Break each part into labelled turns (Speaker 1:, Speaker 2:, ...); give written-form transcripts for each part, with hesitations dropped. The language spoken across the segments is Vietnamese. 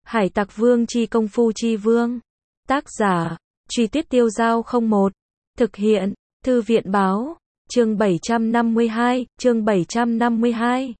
Speaker 1: Hải Tặc Vương chi công phu chi vương. Tác giả, Truy Tuyết Tiêu Dao 01. Thực hiện, Thư viện báo, chương 752, chương 752.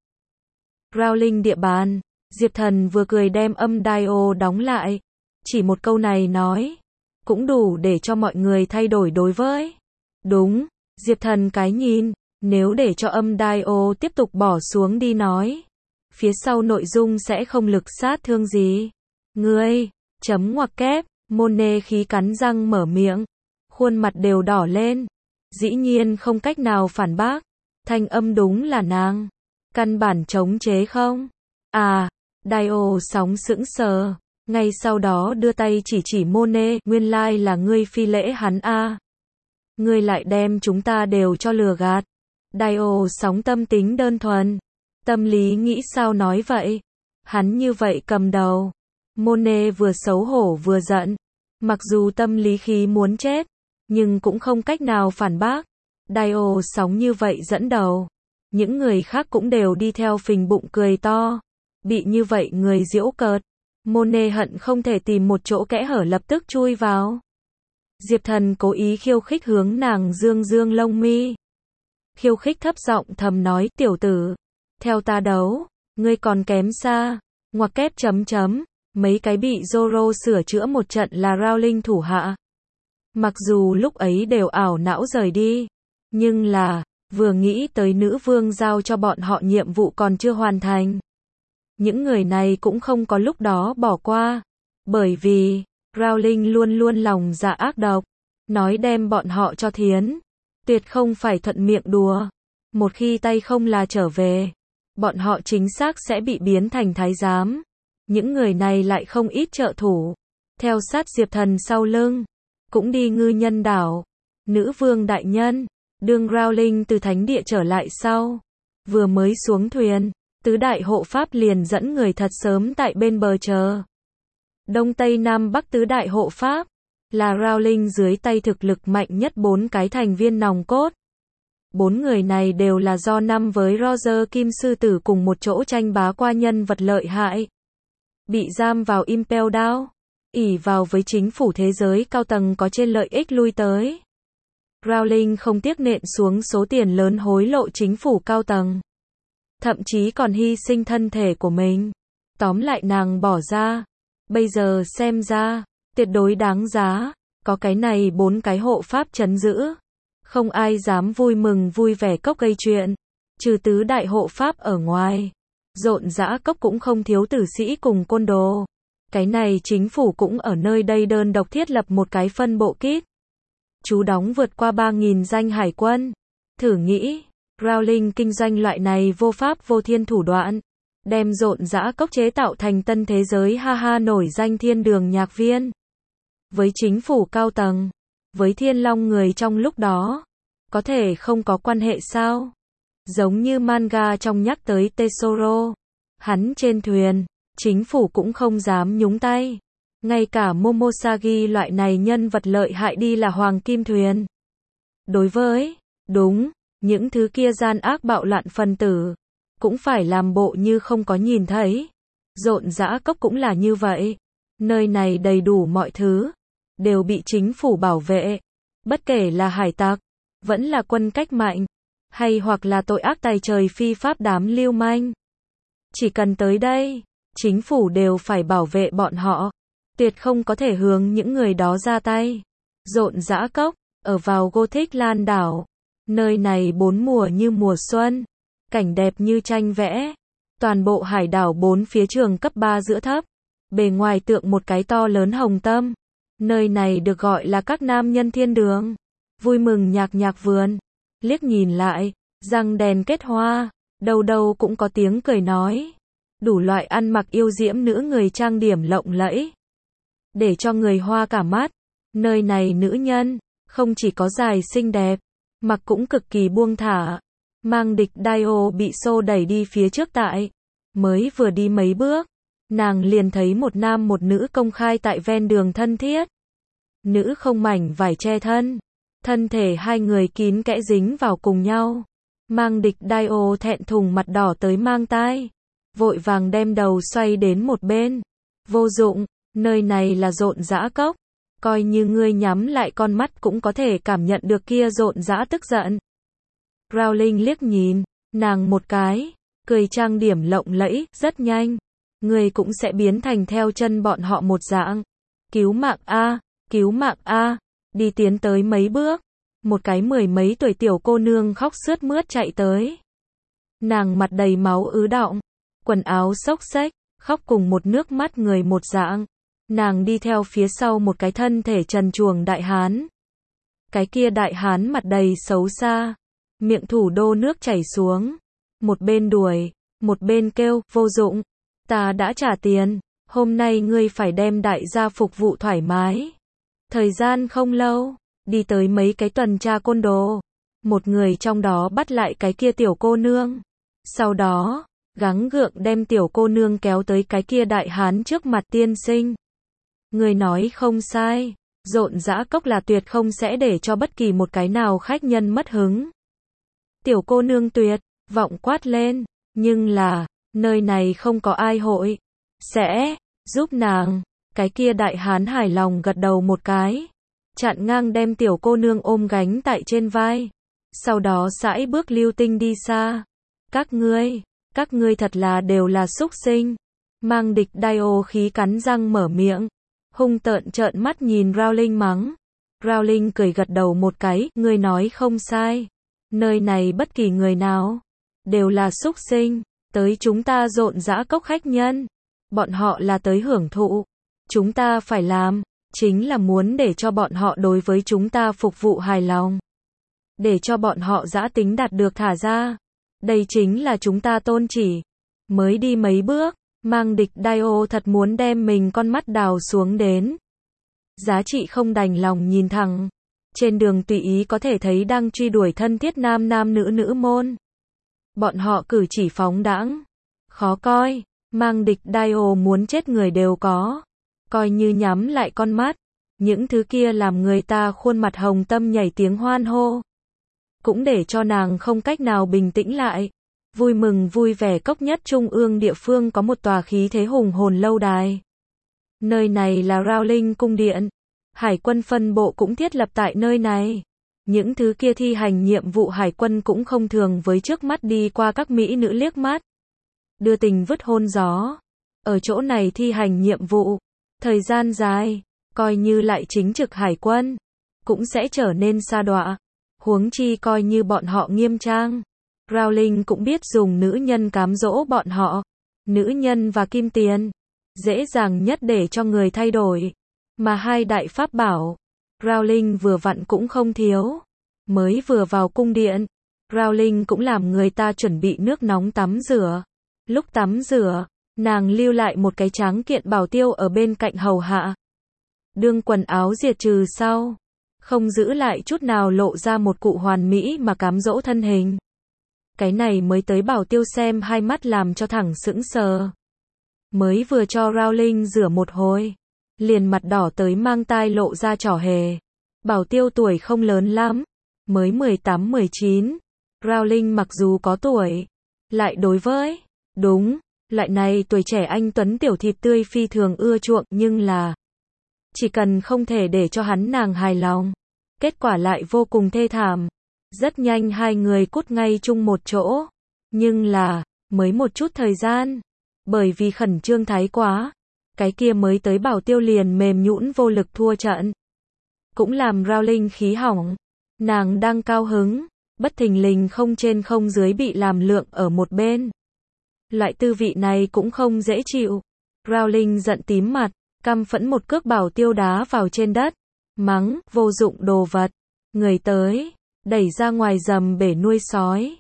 Speaker 1: Rowling địa bàn. Diệp Thần vừa cười đem âm dial đóng lại. Chỉ một câu này nói, cũng đủ để cho mọi người thay đổi đối với. Đúng, Diệp Thần cái nhìn, nếu để cho âm dial tiếp tục bỏ xuống đi nói, phía sau nội dung sẽ không lực sát thương gì. Ngươi, chấm ngoặc kép, Monet khí cắn răng mở miệng, khuôn mặt đều đỏ lên, dĩ nhiên không cách nào phản bác, thanh âm đúng là nàng, căn bản chống chế không? À, dial sóng sững sờ, ngay sau đó đưa tay chỉ Monet, nguyên lai là ngươi phi lễ hắn a. Ngươi lại đem chúng ta đều cho lừa gạt. Dial sóng tâm tính đơn thuần, tâm lý nghĩ sao nói vậy? Hắn như vậy cầm đầu. Monet vừa xấu hổ vừa giận, mặc dù tâm lý khí muốn chết, nhưng cũng không cách nào phản bác. Dial sóng như vậy dẫn đầu, những người khác cũng đều đi theo phình bụng cười to. Bị như vậy người giễu cợt, Monet hận không thể tìm một chỗ kẽ hở lập tức chui vào. Diệp Thần cố ý khiêu khích hướng nàng dương dương lông mi. Khiêu khích thấp giọng thầm nói, tiểu tử, theo ta đấu, ngươi còn kém xa. Ngoặc kép chấm chấm, mấy cái bị Zoro sửa chữa một trận là Rowling thủ hạ. Mặc dù lúc ấy đều ảo não rời đi, nhưng là, vừa nghĩ tới nữ vương giao cho bọn họ nhiệm vụ còn chưa hoàn thành. Những người này cũng không có lúc đó bỏ qua, bởi vì, Rowling luôn luôn lòng dạ ác độc, nói đem bọn họ cho thiến, tuyệt không phải thuận miệng đùa. Một khi tay không là trở về, bọn họ chính xác sẽ bị biến thành thái giám. Những người này lại không ít trợ thủ, theo sát Diệp Thần sau lưng, cũng đi ngư nhân đảo. Nữ vương đại nhân, đương Rowling từ thánh địa trở lại sau, vừa mới xuống thuyền, tứ đại hộ pháp liền dẫn người thật sớm tại bên bờ chờ. Đông Tây Nam Bắc tứ đại hộ pháp, là Rowling dưới tay thực lực mạnh nhất 4 cái thành viên nòng cốt. 4 người này đều là do năm với Roger Kim Sư Tử cùng một chỗ tranh bá qua nhân vật lợi hại. Bị giam vào Impel Down, ỷ vào với chính phủ thế giới cao tầng có trên lợi ích lui tới. Rowling không tiếc nện xuống số tiền lớn hối lộ chính phủ cao tầng. Thậm chí còn hy sinh thân thể của mình. Tóm lại nàng bỏ ra. Bây giờ xem ra, tuyệt đối đáng giá. Có cái này 4 cái hộ pháp trấn giữ. Không ai dám vui mừng vui vẻ cốc gây chuyện. Trừ tứ đại hộ pháp ở ngoài. Rộn rã cốc cũng không thiếu tử sĩ cùng côn đồ. Cái này chính phủ cũng ở nơi đây đơn độc thiết lập một cái phân bộ kíp. Chú đóng vượt qua 3.000 danh hải quân. Thử nghĩ, Rowling kinh doanh loại này vô pháp vô thiên thủ đoạn. Đem rộn rã cốc chế tạo thành tân thế giới ha ha nổi danh thiên đường nhạc viên. Với chính phủ cao tầng, với thiên long người trong lúc đó, có thể không có quan hệ sao? Giống như manga trong nhắc tới Tesoro, hắn trên thuyền, chính phủ cũng không dám nhúng tay. Ngay cả Momosagi loại này nhân vật lợi hại đi là hoàng kim thuyền. Đối với, đúng, những thứ kia gian ác bạo loạn phân tử, cũng phải làm bộ như không có nhìn thấy. Rộn rã cốc cũng là như vậy. Nơi này đầy đủ mọi thứ, đều bị chính phủ bảo vệ. Bất kể là hải tặc, vẫn là quân cách mạng, hay hoặc là tội ác tày trời phi pháp đám lưu manh. Chỉ cần tới đây, chính phủ đều phải bảo vệ bọn họ. Tuyệt không có thể hướng những người đó ra tay. Rộn rã cốc, ở vào Gothic Lan đảo. Nơi này 4 mùa như mùa xuân. Cảnh đẹp như tranh vẽ. Toàn bộ hải đảo 4 phía trường cấp 3 giữa thấp. Bề ngoài tượng một cái to lớn hồng tâm. Nơi này được gọi là các nam nhân thiên đường. Vui mừng nhạc vườn. Liếc nhìn lại, răng đèn kết hoa. Đâu đâu cũng có tiếng cười nói. Đủ loại ăn mặc yêu diễm nữ người trang điểm lộng lẫy. Để cho người hoa cả mắt. Nơi này nữ nhân, không chỉ có dài xinh đẹp, mặc cũng cực kỳ buông thả. Mang địch Dio bị xô đẩy đi phía trước tại. Mới vừa đi mấy bước, nàng liền thấy một nam một nữ công khai tại ven đường thân thiết. Nữ không mảnh vải che thân. Thân thể hai người kín kẽ dính vào cùng nhau. Mang địch Dio thẹn thùng mặt đỏ tới mang tai. Vội vàng đem đầu xoay đến một bên. Vô dụng, nơi này là rộn rã cốc. Coi như ngươi nhắm lại con mắt cũng có thể cảm nhận được kia rộn rã tức giận. Rowling liếc nhìn nàng một cái, cười trang điểm lộng lẫy, rất nhanh. Ngươi cũng sẽ biến thành theo chân bọn họ một dạng. Cứu mạng a, cứu mạng a, đi tiến tới mấy bước. Một cái 10 mấy tuổi tiểu cô nương khóc sướt mướt chạy tới. Nàng mặt đầy máu ứ đọng, quần áo xốc xếch, khóc cùng một nước mắt người một dạng. Nàng đi theo phía sau một cái thân thể trần truồng đại hán. Cái kia đại hán mặt đầy xấu xa, miệng thủ đô nước chảy xuống. Một bên đuổi, một bên kêu, vô dụng, ta đã trả tiền, hôm nay ngươi phải đem đại gia phục vụ thoải mái. Thời gian không lâu, đi tới mấy cái tuần tra côn đồ. Một người trong đó bắt lại cái kia tiểu cô nương. Sau đó, gắng gượng đem tiểu cô nương kéo tới cái kia đại hán trước mặt tiên sinh. Người nói không sai, rộn rã cốc là tuyệt không sẽ để cho bất kỳ một cái nào khách nhân mất hứng. Tiểu cô nương tuyệt vọng quát lên, nhưng là, nơi này không có ai hội sẽ giúp nàng. Cái kia đại hán hài lòng gật đầu một cái, chặn ngang đem tiểu cô nương ôm gánh tại trên vai. Sau đó sải bước lưu tinh đi xa. Các ngươi thật là đều là súc sinh. Mang địch Dio khí cắn răng mở miệng, hung tợn trợn mắt nhìn Rowling mắng. Rowling cười gật đầu một cái, ngươi nói không sai. Nơi này bất kỳ người nào đều là súc sinh, tới chúng ta rộn rã cốc khách nhân. Bọn họ là tới hưởng thụ. Chúng ta phải làm, chính là muốn để cho bọn họ đối với chúng ta phục vụ hài lòng. Để cho bọn họ dã tính đạt được thả ra. Đây chính là chúng ta tôn chỉ. Mới đi mấy bước, mang địch Dio thật muốn đem mình con mắt đào xuống đến. Giá trị không đành lòng nhìn thẳng. Trên đường tùy ý có thể thấy đang truy đuổi thân thiết nam nam nữ nữ môn. Bọn họ cử chỉ phóng đãng, khó coi, mang địch Dio muốn chết người đều có. Coi như nhắm lại con mắt, những thứ kia làm người ta khuôn mặt hồng tâm nhảy tiếng hoan hô. Cũng để cho nàng không cách nào bình tĩnh lại. Vui mừng vui vẻ cốc nhất trung ương địa phương có một tòa khí thế hùng hồn lâu đài. Nơi này là Rowling cung điện. Hải quân phân bộ cũng thiết lập tại nơi này. Những thứ kia thi hành nhiệm vụ hải quân cũng không thường với trước mắt đi qua các mỹ nữ liếc mắt. Đưa tình vứt hôn gió. Ở chỗ này thi hành nhiệm vụ. Thời gian dài, coi như lại chính trực hải quân, cũng sẽ trở nên sa đọa. Huống chi coi như bọn họ nghiêm trang. Rowling cũng biết dùng nữ nhân cám dỗ bọn họ. Nữ nhân và kim tiền, dễ dàng nhất để cho người thay đổi. Mà hai đại pháp bảo, Rowling vừa vặn cũng không thiếu. Mới vừa vào cung điện, Rowling cũng làm người ta chuẩn bị nước nóng tắm rửa. Lúc tắm rửa, nàng lưu lại một cái tráng kiện bảo tiêu ở bên cạnh hầu hạ. Đương quần áo diệt trừ sau, không giữ lại chút nào lộ ra một cụ hoàn mỹ mà cám dỗ thân hình. Cái này mới tới bảo tiêu xem hai mắt làm cho thẳng sững sờ. Mới vừa cho Rowling rửa một hồi, liền mặt đỏ tới mang tai lộ ra trỏ hề. Bảo tiêu tuổi không lớn lắm, mới 18-19. Rowling mặc dù có tuổi, lại đối với, đúng, loại này tuổi trẻ anh tuấn tiểu thịt tươi phi thường ưa chuộng, nhưng là chỉ cần không thể để cho hắn nàng hài lòng, kết quả lại vô cùng thê thảm. Rất nhanh hai người cút ngay chung một chỗ. Nhưng là, mới một chút thời gian, bởi vì khẩn trương thái quá, cái kia mới tới bảo tiêu liền mềm nhũn vô lực thua trận. Cũng làm Rowling khí hỏng. Nàng đang cao hứng, bất thình lình không trên không dưới bị làm lượng ở một bên. Loại tư vị này cũng không dễ chịu. Rowling giận tím mặt, căm phẫn một cước bảo tiêu đá vào trên đất. Mắng, vô dụng đồ vật. Người tới, đẩy ra ngoài dầm bể nuôi sói.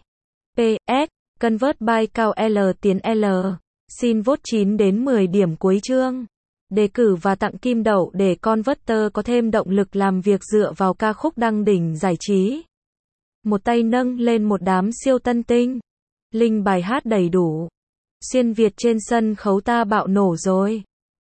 Speaker 1: PS, Convert by cao L tiến L. Xin vote 9 đến 10 điểm cuối chương. Đề cử và tặng kim đậu để Converter có thêm động lực làm việc dựa vào ca khúc đăng đỉnh giải trí. Một tay nâng lên một đám siêu tân tinh. Link bài hát đầy đủ. Xuyên Việt trên sân khấu ta bạo nổ rồi.